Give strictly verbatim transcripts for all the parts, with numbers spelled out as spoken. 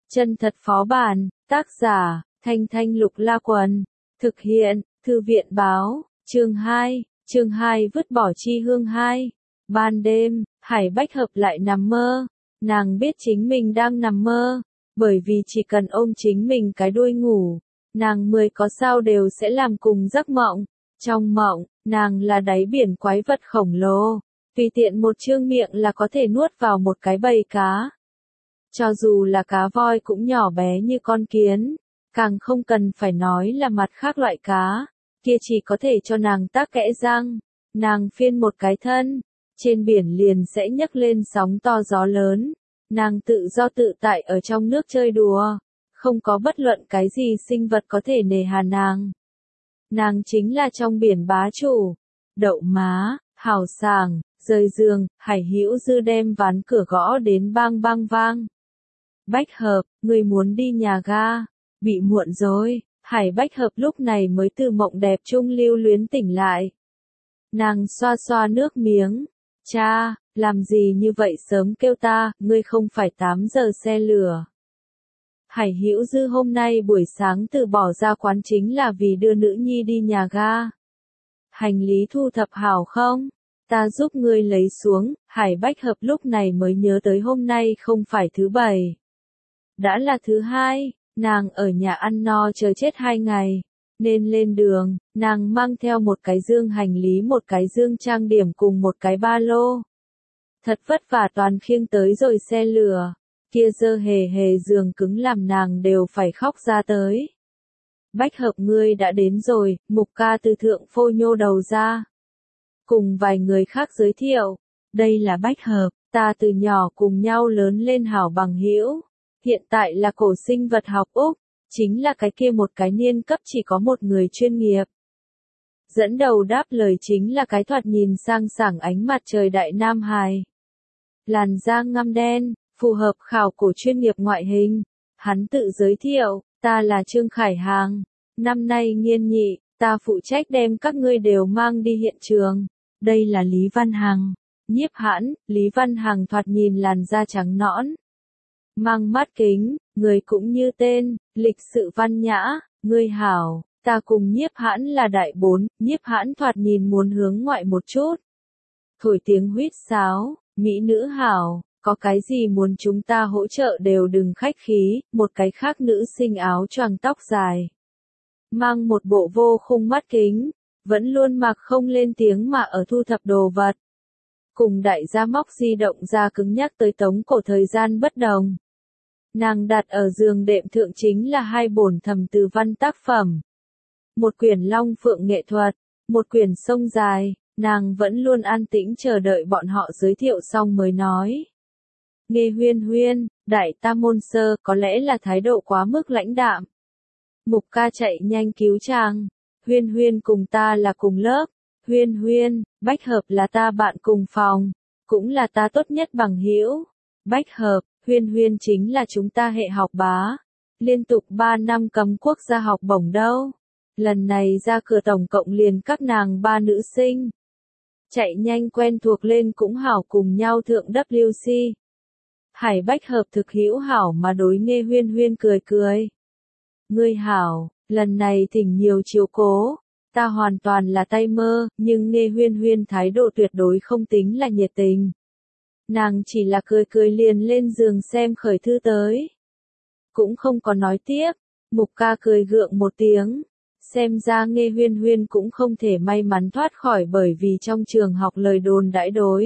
Chân thật phó bản, tác giả, Thanh Thanh Lục La Quần, thực hiện, Thư viện báo, chương hai, chương hai vứt bỏ chi hương hai. Ban đêm, Hải Bách Hợp lại nằm mơ, nàng biết chính mình đang nằm mơ, bởi vì chỉ cần ôm chính mình cái đuôi ngủ, nàng mười có sao đều sẽ làm cùng giấc mộng. Trong mộng, nàng là đáy biển quái vật khổng lồ, tùy tiện một trương miệng là có thể nuốt vào một cái bầy cá. Cho dù là cá voi cũng nhỏ bé như con kiến, càng không cần phải nói là mặt khác loại cá, kia chỉ có thể cho nàng tác kẽ răng, nàng phiên một cái thân, trên biển liền sẽ nhấc lên sóng to gió lớn, nàng tự do tự tại ở trong nước chơi đùa, không có bất luận cái gì sinh vật có thể nề hà nàng. Nàng chính là trong biển bá chủ. Đậu má, hào sảng, rời giường, Hải Hữu Dư đem ván cửa gõ đến bang bang vang. Bách Hợp, người muốn đi nhà ga, bị muộn rồi. Hải Bách Hợp lúc này mới từ mộng đẹp trung lưu luyến tỉnh lại. Nàng xoa xoa nước miếng. Cha, làm gì như vậy sớm kêu ta, ngươi không phải tám giờ xe lửa. Hải Hữu Dư hôm nay buổi sáng từ bỏ ra quán chính là vì đưa nữ nhi đi nhà ga. Hành lý thu thập hảo không? Ta giúp ngươi lấy xuống. Hải Bách Hợp lúc này mới nhớ tới hôm nay không phải thứ bảy. Đã là thứ hai, nàng ở nhà ăn no chờ chết hai ngày. Nên lên đường, nàng mang theo một cái dương hành lý, một cái dương trang điểm cùng một cái ba lô. Thật vất vả toàn khiêng tới rồi xe lửa. Kia dơ hề hề giường cứng làm nàng đều phải khóc ra tới. Bách Hợp ngươi đã đến rồi, Mục ca từ thượng phô nhô đầu ra. Cùng vài người khác giới thiệu, đây là Bách Hợp, ta từ nhỏ cùng nhau lớn lên hảo bằng hữu, hiện tại là cổ sinh vật học Úc, chính là cái kia một cái niên cấp chỉ có một người chuyên nghiệp. Dẫn đầu đáp lời chính là cái thoạt nhìn sang sảng ánh mặt trời đại nam hài. Làn da ngăm đen, phù hợp khảo cổ chuyên nghiệp ngoại hình. Hắn tự giới thiệu, ta là Trương Khải Hàng, năm nay nghiên nhị, ta phụ trách đem các ngươi đều mang đi hiện trường. Đây là Lý Văn Hằng, Nhiếp Hãn. Lý Văn Hằng thoạt nhìn làn da trắng nõn, mang mắt kính, người cũng như tên, lịch sự văn nhã. Ngươi hảo, ta cùng Nhiếp Hãn là đại bốn. Nhiếp Hãn thoạt nhìn muốn hướng ngoại một chút, thổi tiếng huýt sáo. Mỹ nữ hảo, có cái gì muốn chúng ta hỗ trợ đều đừng khách khí. Một cái khác nữ sinh áo choàng tóc dài, mang một bộ vô khung mắt kính, vẫn luôn mặc không lên tiếng mà ở thu thập đồ vật. Cùng đại gia móc di động ra cứng nhắc tới tống cổ thời gian bất đồng. Nàng đặt ở giường đệm thượng chính là hai bổn thầm từ văn tác phẩm. Một quyển Long Phượng nghệ thuật, một quyển Sông Dài. Nàng vẫn luôn an tĩnh chờ đợi bọn họ giới thiệu xong mới nói. Nghe Huyên Huyên, đại tam môn sơ, có lẽ là thái độ quá mức lãnh đạm. Mục ca chạy nhanh cứu chàng. Huyên Huyên cùng ta là cùng lớp. Huyên Huyên, Bách Hợp là ta bạn cùng phòng, cũng là ta tốt nhất bằng hữu. Bách Hợp, Huyên Huyên chính là chúng ta hệ học bá. Liên tục ba năm cấm quốc gia học bổng đâu. Lần này ra cửa tổng cộng liền các nàng ba nữ sinh. Chạy nhanh quen thuộc lên cũng hảo cùng nhau thượng W C. Hải Bách Hợp thực hữu hảo mà đối Nghe Huyên Huyên cười cười. Ngươi hảo, lần này thỉnh nhiều chiếu cố. Ta hoàn toàn là tay mơ, nhưng Nghe Huyên Huyên thái độ tuyệt đối không tính là nhiệt tình. Nàng chỉ là cười cười liền lên giường xem khởi thư tới. Cũng không có nói tiếp. Mục ca cười gượng một tiếng. Xem ra Nghe Huyên Huyên cũng không thể may mắn thoát khỏi bởi vì trong trường học lời đồn đãi đối.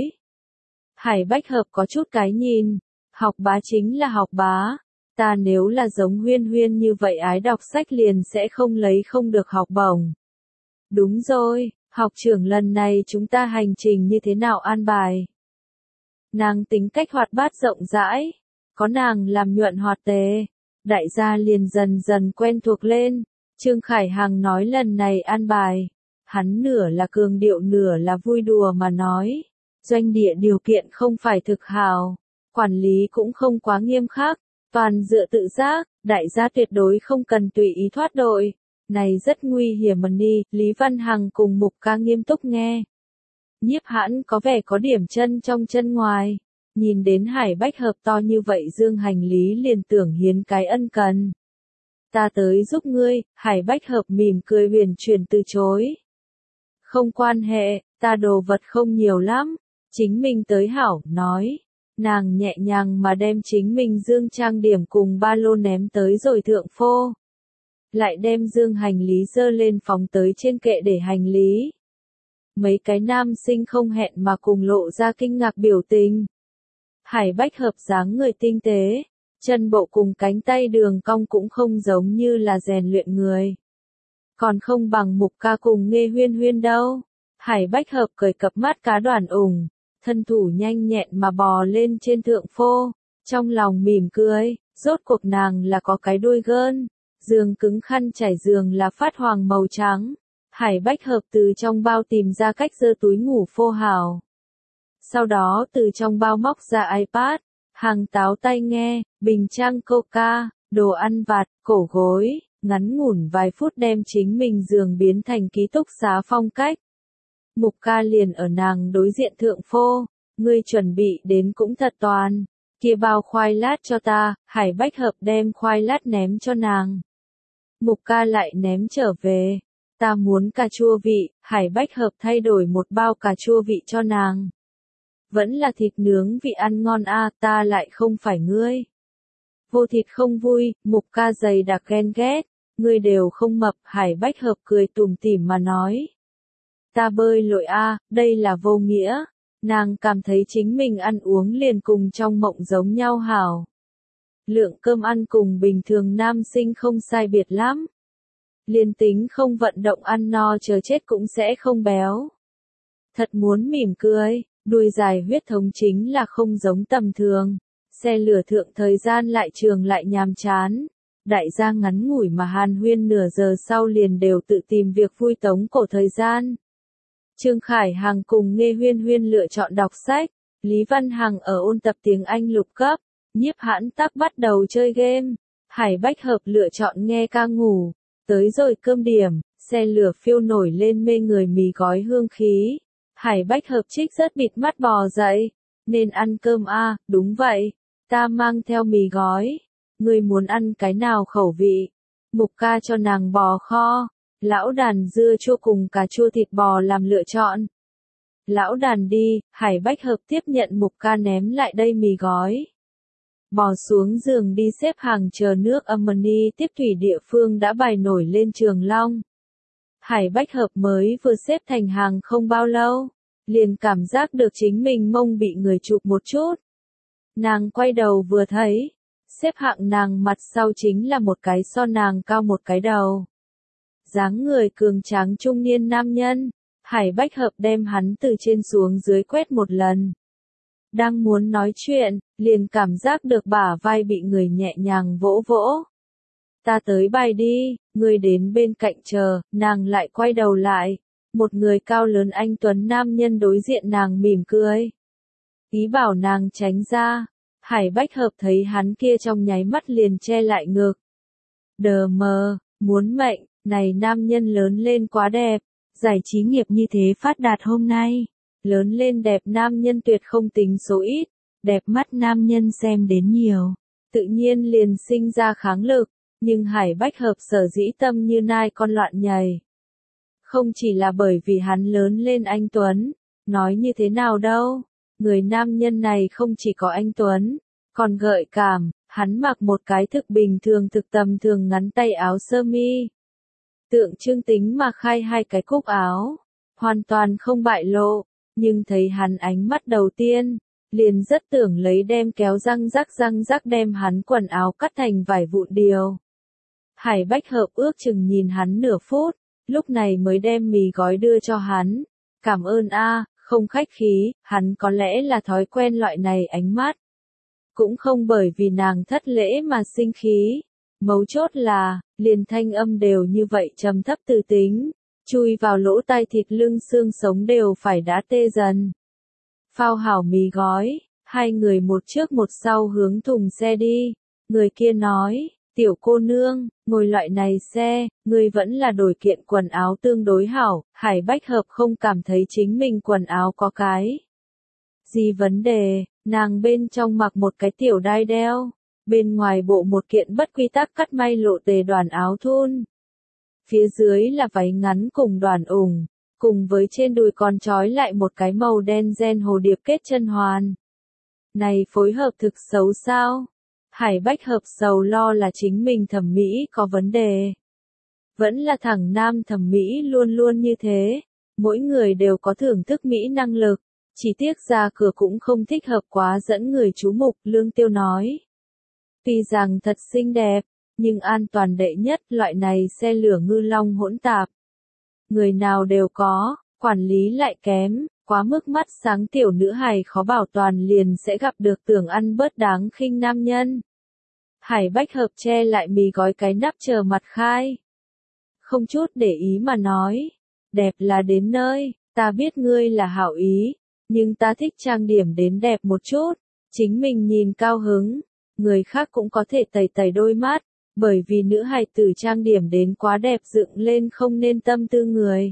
Hải Bách Hợp có chút cái nhìn, học bá chính là học bá. Ta nếu là giống Huyên Huyên như vậy ái đọc sách liền sẽ không lấy không được học bổng. Đúng rồi, học trưởng lần này chúng ta hành trình như thế nào an bài? Nàng tính cách hoạt bát rộng rãi, có nàng làm nhuận hoạt tề, đại gia liền dần dần quen thuộc lên. Trương Khải Hằng nói lần này an bài, hắn nửa là cường điệu nửa là vui đùa mà nói. Doanh địa điều kiện không phải thực hào, quản lý cũng không quá nghiêm khắc, toàn dựa tự giác, đại gia tuyệt đối không cần tùy ý thoát đội. Này rất nguy hiểm mà đi. Lý Văn Hằng cùng Mục ca nghiêm túc nghe. Nhiếp Hãn có vẻ có điểm chân trong chân ngoài. Nhìn đến Hải Bách Hợp to như vậy dương hành lý liền tưởng hiến cái ân cần. Ta tới giúp ngươi, Hải Bách Hợp mỉm cười huyền chuyển từ chối. Không quan hệ, ta đồ vật không nhiều lắm, chính mình tới hảo, nói. Nàng nhẹ nhàng mà đem chính mình dương trang điểm cùng ba lô ném tới rồi thượng phô. Lại đem dương hành lý dơ lên phóng tới trên kệ để hành lý. Mấy cái nam sinh không hẹn mà cùng lộ ra kinh ngạc biểu tình. Hải Bách Hợp dáng người tinh tế, chân bộ cùng cánh tay đường cong cũng không giống như là rèn luyện người. Còn không bằng Mục Ca cùng Nghê Huyên Huyên đâu. Hải Bách Hợp cởi cặp mắt cá đoàn ủng, thân thủ nhanh nhẹn mà bò lên trên thượng phô, trong lòng mỉm cười, rốt cuộc nàng là có cái đuôi gơn, giường cứng khăn trải giường là phát hoàng màu trắng. Hải Bách Hợp từ trong bao tìm ra cách giơ túi ngủ phô hào. Sau đó từ trong bao móc ra iPad, hàng táo tai nghe, bình trang coca, đồ ăn vặt, cổ gối, ngắn ngủn vài phút đem chính mình giường biến thành ký túc xá phong cách. Mục Ca liền ở nàng đối diện thượng phô, ngươi chuẩn bị đến cũng thật toàn, kia bao khoai lát cho ta, Hải Bách Hợp đem khoai lát ném cho nàng. Mục Ca lại ném trở về, ta muốn cà chua vị, Hải Bách Hợp thay đổi một bao cà chua vị cho nàng. Vẫn là thịt nướng vị ăn ngon a, ta lại không phải ngươi. Vô thịt không vui, Mục Ca dày đặc ghen ghét, ngươi đều không mập, Hải Bách Hợp cười tủm tỉm mà nói. Ta bơi lội a, đây là vô nghĩa, nàng cảm thấy chính mình ăn uống liền cùng trong mộng giống nhau hảo. Lượng cơm ăn cùng bình thường nam sinh không sai biệt lắm. Liên tính không vận động ăn no chờ chết cũng sẽ không béo. Thật muốn mỉm cười, đuôi dài huyết thống chính là không giống tầm thường. Xe lửa thượng thời gian lại trường lại nhàm chán. Đại gia ngắn ngủi mà hàn huyên nửa giờ sau liền đều tự tìm việc vui tống cổ thời gian. Trương Khải Hằng cùng Nghê Huyên Huyên lựa chọn đọc sách, Lý Văn Hằng ở ôn tập tiếng Anh lục cấp, Nhiếp Hãn Tắc bắt đầu chơi game, Hải Bách Hợp lựa chọn nghe ca ngủ. Tới rồi cơm điểm, xe lửa phiêu nổi lên mê người mì gói hương khí. Hải Bách Hợp trích rất bịt mắt bò dậy, nên ăn cơm a, à, đúng vậy, ta mang theo mì gói. Ngươi muốn ăn cái nào khẩu vị? Mục Ca cho nàng bò kho, lão đàn dưa chua cùng cà chua thịt bò làm lựa chọn. Lão đàn đi, Hải Bách Hợp tiếp nhận Mục Ca ném lại đây mì gói. Bò xuống giường đi xếp hàng chờ nước amani tiếp thủy địa phương đã bài nổi lên Trường Long. Hải Bách Hợp mới vừa xếp thành hàng không bao lâu, liền cảm giác được chính mình mông bị người chụp một chút. Nàng quay đầu vừa thấy, xếp hạng nàng mặt sau chính là một cái so nàng cao một cái đầu. Dáng người cường tráng trung niên nam nhân, Hải Bách Hợp đem hắn từ trên xuống dưới quét một lần. Đang muốn nói chuyện, liền cảm giác được bả vai bị người nhẹ nhàng vỗ vỗ. Ta tới bài đi, người đến bên cạnh chờ, nàng lại quay đầu lại. Một người cao lớn anh tuấn nam nhân đối diện nàng mỉm cười. Ý bảo nàng tránh ra, Hải Bách Hợp thấy hắn kia trong nháy mắt liền che lại ngực. Đờ mờ, muốn mệnh, này nam nhân lớn lên quá đẹp, giải trí nghiệp như thế phát đạt hôm nay. Lớn lên đẹp nam nhân tuyệt không tính số ít, đẹp mắt nam nhân xem đến nhiều, tự nhiên liền sinh ra kháng lực, nhưng Hải Bách Hợp sở dĩ tâm như nai con loạn nhảy. Không chỉ là bởi vì hắn lớn lên anh Tuấn, nói như thế nào đâu, người nam nhân này không chỉ có anh Tuấn, còn gợi cảm, hắn mặc một cái thực bình thường thực tầm thường ngắn tay áo sơ mi. Tượng trưng tính mà khai hai cái cúc áo, hoàn toàn không bại lộ. Nhưng thấy hắn ánh mắt đầu tiên, liền rất tưởng lấy đem kéo răng rắc răng rắc đem hắn quần áo cắt thành vài vụn điều. Hải Bách Hợp ước chừng nhìn hắn nửa phút, lúc này mới đem mì gói đưa cho hắn. Cảm ơn a, không khách khí, hắn có lẽ là thói quen loại này ánh mắt. Cũng không bởi vì nàng thất lễ mà sinh khí. Mấu chốt là, liền thanh âm đều như vậy trầm thấp từ tính. Chui vào lỗ tai thịt lưng xương sống đều phải đã tê dần. Phao hảo mì gói, hai người một trước một sau hướng thùng xe đi. Người kia nói, tiểu cô nương, ngồi loại này xe, người vẫn là đổi kiện quần áo tương đối hảo. Hải Bách Hợp không cảm thấy chính mình quần áo có cái gì vấn đề, Nàng bên trong mặc một cái tiểu đai đeo, bên ngoài bộ một kiện bất quy tắc cắt may lộ tề đoàn áo thun. Phía dưới là váy ngắn cùng đoàn ủng, cùng với trên đùi còn trói lại một cái màu đen ren hồ điệp kết chân hoàn. Này phối hợp thực xấu sao? Hải Bách Hợp sầu lo là chính mình thẩm mỹ có vấn đề. Vẫn là thằng nam thẩm mỹ luôn luôn như thế, mỗi người đều có thưởng thức mỹ năng lực, chỉ tiếc ra cửa cũng không thích hợp quá dẫn người chú mục, Lương Tiêu nói. Tuy rằng thật xinh đẹp, nhưng an toàn đệ nhất, loại này xe lửa ngư long hỗn tạp. Người nào đều có, quản lý lại kém, quá mức mắt sáng tiểu nữ hài khó bảo toàn liền sẽ gặp được tưởng ăn bớt đáng khinh nam nhân. Hải Bách Hợp che lại mì gói cái nắp chờ mặt khai. Không chút để ý mà nói, đẹp là đến nơi, ta biết ngươi là hảo ý, nhưng ta thích trang điểm đến đẹp một chút, chính mình nhìn cao hứng, người khác cũng có thể tẩy tẩy đôi mắt, bởi vì nữ hài tử trang điểm đến quá đẹp dựng lên không nên tâm tư người.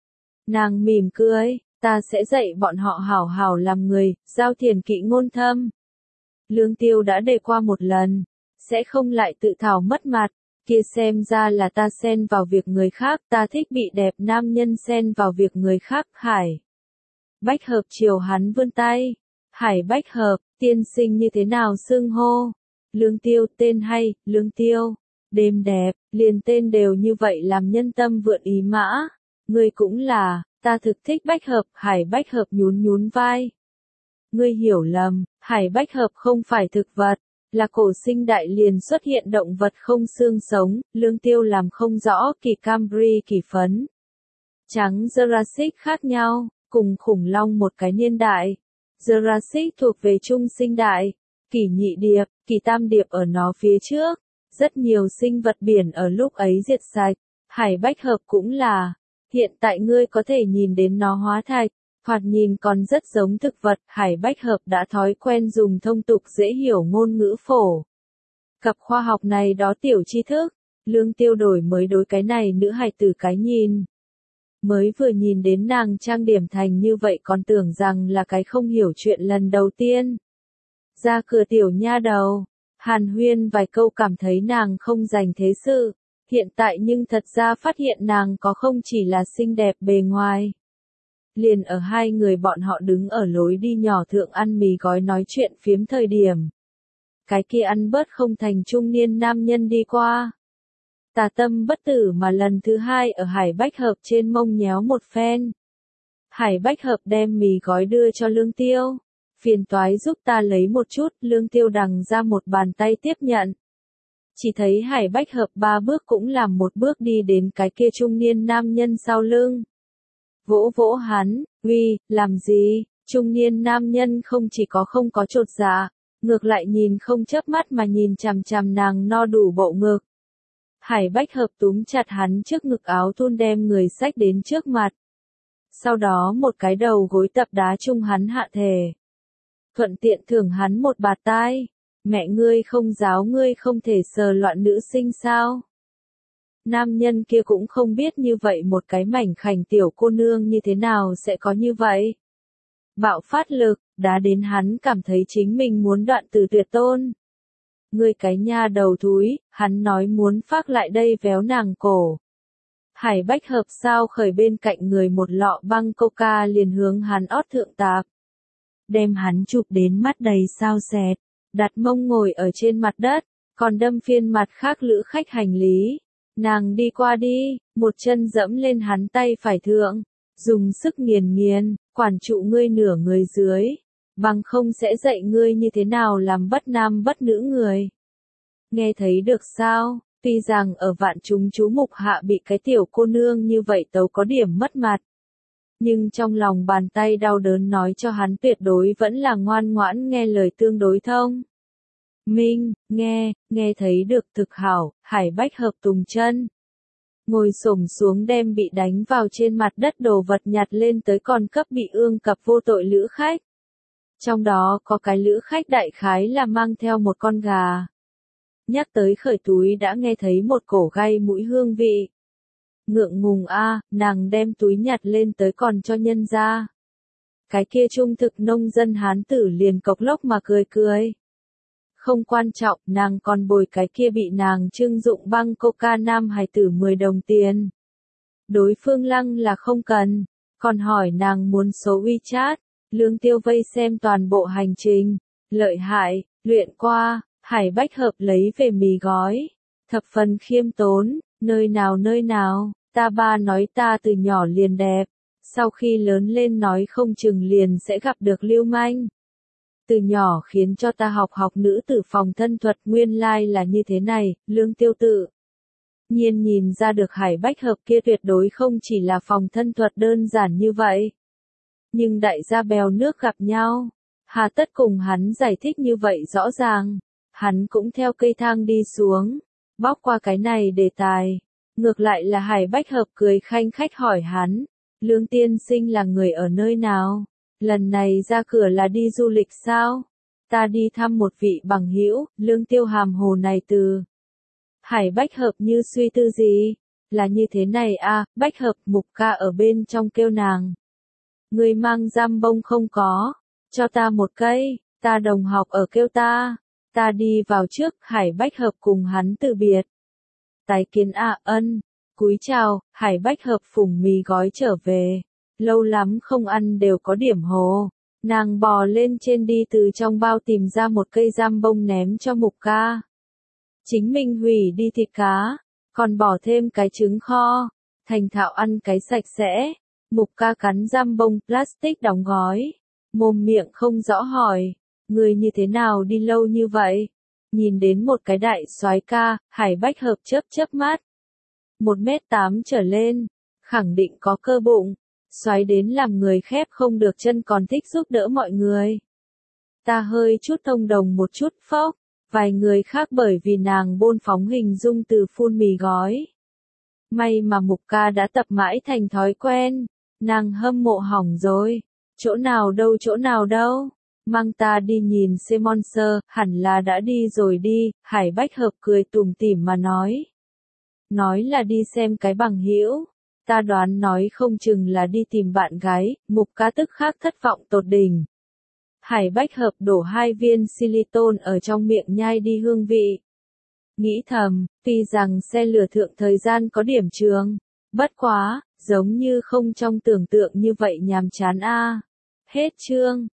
Nàng mỉm cười, ta sẽ dạy bọn họ hảo hảo làm người, giao thiền kỵ ngôn thâm. Lương Tiêu đã đề qua một lần, sẽ không lại tự thảo mất mặt, kia xem ra là ta xen vào việc người khác, ta thích bị đẹp nam nhân xen vào việc người khác. Hải Bách Hợp chiều hắn vươn tay. Hải Bách Hợp, tiên sinh như thế nào xưng hô? Lương Tiêu, tên hay, Lương Tiêu. Đêm đẹp, liền tên đều như vậy làm nhân tâm vượn ý mã. Ngươi cũng là, ta thực thích Bách Hợp. Hải Bách Hợp nhún nhún vai. Ngươi hiểu lầm, Hải Bách Hợp không phải thực vật, là cổ sinh đại liền xuất hiện động vật không xương sống. Lương Tiêu làm không rõ, kỳ Camry kỳ phấn trắng Jurassic khác nhau, cùng khủng long một cái niên đại. Jurassic thuộc về trung sinh đại, kỳ nhị điệp, kỳ tam điệp ở nó phía trước. Rất nhiều sinh vật biển ở lúc ấy diệt sạch. Hải Bách Hợp cũng là, hiện tại ngươi có thể nhìn đến nó hóa thạch, thoạt nhìn còn rất giống thực vật. Hải Bách Hợp đã thói quen dùng thông tục dễ hiểu ngôn ngữ phổ cập khoa học này đó tiểu tri thức. Lương Tiêu đổi mới đối cái này nữ hài tử cái nhìn. Mới vừa nhìn đến nàng trang điểm thành như vậy còn tưởng rằng là cái không hiểu chuyện lần đầu tiên. Ra cửa tiểu nha đầu, hàn huyên vài câu cảm thấy nàng không dành thế sự, hiện tại nhưng thật ra phát hiện nàng có không chỉ là xinh đẹp bề ngoài. Liền ở hai người bọn họ đứng ở lối đi nhỏ thượng ăn mì gói nói chuyện phiếm thời điểm. Cái kia ăn bớt không thành trung niên nam nhân đi qua. Tà tâm bất tử mà lần thứ hai ở Hải Bách Hợp trên mông nhéo một phen. Hải Bách Hợp đem mì gói đưa cho Lương Tiêu. Phiền toái giúp ta lấy một chút, Lương Tiêu đằng ra một bàn tay tiếp nhận. Chỉ thấy Hải Bách Hợp ba bước cũng làm một bước đi đến cái kia trung niên nam nhân sau lưng. Vỗ vỗ hắn, uy, làm gì? Trung niên nam nhân không chỉ có không có chột dạ, ngược lại nhìn không chớp mắt mà nhìn chằm chằm nàng no đủ bộ ngực. Hải Bách Hợp túm chặt hắn trước ngực áo thun đem người xách đến trước mặt. Sau đó một cái đầu gối tập đá chung hắn hạ thể. Thuận tiện thưởng hắn một bạt tai. Mẹ ngươi không giáo ngươi không thể sờ loạn nữ sinh sao? Nam nhân kia cũng không biết như vậy một cái mảnh khảnh tiểu cô nương như thế nào sẽ có như vậy. Bạo phát lực, đá đến hắn cảm thấy chính mình muốn đoạn từ tuyệt tôn. Ngươi cái nha đầu thúi, hắn nói muốn phác lại đây véo nàng cổ. Hải Bách Hợp sao khởi bên cạnh người một lọ băng coca liền hướng hắn ót thượng tạp. Đem hắn chụp đến mắt đầy sao sẹt, đặt mông ngồi ở trên mặt đất, còn đâm phiên mặt khác lữ khách hành lý. Nàng đi qua đi, một chân dẫm lên hắn tay phải thượng, dùng sức nghiền nghiền, quản trụ ngươi nửa người dưới, bằng không sẽ dạy ngươi như thế nào làm bất nam bất nữ người. Nghe thấy được sao, tuy rằng ở vạn chúng chú mục hạ bị cái tiểu cô nương như vậy tấu có điểm mất mặt. Nhưng trong lòng bàn tay đau đớn nói cho hắn tuyệt đối vẫn là ngoan ngoãn nghe lời tương đối thông. Minh, nghe, nghe thấy được thực hảo, Hải Bách Hợp tùng chân. Ngồi xổm xuống đem bị đánh vào trên mặt đất đồ vật nhặt lên tới còn cấp bị ương cập vô tội lữ khách. Trong đó có cái lữ khách đại khái là mang theo một con gà. Nhắc tới khởi túi đã nghe thấy một cổ gai mũi hương vị. Ngượng ngùng a, nàng đem túi nhặt lên tới còn cho nhân ra. Cái kia trung thực nông dân hán tử liền cộc lốc mà cười cười. Không quan trọng, nàng còn bồi cái kia bị nàng trưng dụng băng coca nam hài tử mười đồng tiền. Đối phương lăng là không cần, còn hỏi nàng muốn số WeChat, Lương Tiêu vây xem toàn bộ hành trình, lợi hại, luyện qua, Hải Bách Hợp lấy về mì gói, thập phần khiêm tốn, nơi nào nơi nào, ta ba nói ta từ nhỏ liền đẹp, sau khi lớn lên nói không chừng liền sẽ gặp được lưu manh. Từ nhỏ khiến cho ta học học nữ tử phòng thân thuật nguyên lai là như thế này, Lương Tiêu tự nhiên nhìn ra được Hải Bách Hợp kia tuyệt đối không chỉ là phòng thân thuật đơn giản như vậy. Nhưng đại gia bèo nước gặp nhau, hà tất cùng hắn giải thích như vậy rõ ràng, hắn cũng theo cây thang đi xuống, bóc qua cái này đề tài. Ngược lại là Hải Bách Hợp cười khanh khách hỏi hắn, Lương tiên sinh là người ở nơi nào? Lần này ra cửa là đi du lịch sao? Ta đi thăm một vị bằng hữu, Lương Tiêu hàm hồ này từ. Hải Bách Hợp như suy tư gì? Là như thế này à, Bách Hợp Mục ca ở bên trong kêu nàng. Người mang giam bông không có, cho ta một cây, ta đồng học ở kêu ta, ta đi vào trước, Hải Bách Hợp cùng hắn từ biệt. Tái kiến à, ân, cúi chào, Hải Bách Hợp phủng mì gói trở về, lâu lắm không ăn đều có điểm hồ, nàng bò lên trên đi từ trong bao tìm ra một cây giam bông ném cho Mục ca. Chính mình hủy đi thịt cá, còn bỏ thêm cái trứng kho, thành thạo ăn cái sạch sẽ. Mục ca cắn giam bông plastic đóng gói, mồm miệng không rõ hỏi, người như thế nào đi lâu như vậy? Nhìn đến một cái đại soái ca, Hải Bách Hợp chớp chớp mắt. Một mét tám trở lên, khẳng định có cơ bụng, soái đến làm người khép không được chân còn thích giúp đỡ mọi người. Ta hơi chút thông đồng một chút phốc, vài người khác bởi vì nàng bôn phóng hình dung từ phun mì gói. May mà Mục ca đã tập mãi thành thói quen, nàng hâm mộ hỏng rồi, chỗ nào đâu chỗ nào đâu, mang ta đi nhìn Semonser, hẳn là đã đi rồi đi, Hải Bách Hợp cười tủm tỉm mà nói. Nói là đi xem cái bằng hữu, ta đoán nói không chừng là đi tìm bạn gái, Mục ca tức khắc thất vọng tột đỉnh. Hải Bách Hợp đổ hai viên xylitol ở trong miệng nhai đi hương vị. Nghĩ thầm, tuy rằng xe lửa thượng thời gian có điểm trường, bất quá, giống như không trong tưởng tượng như vậy nhàm chán a. Hết chương.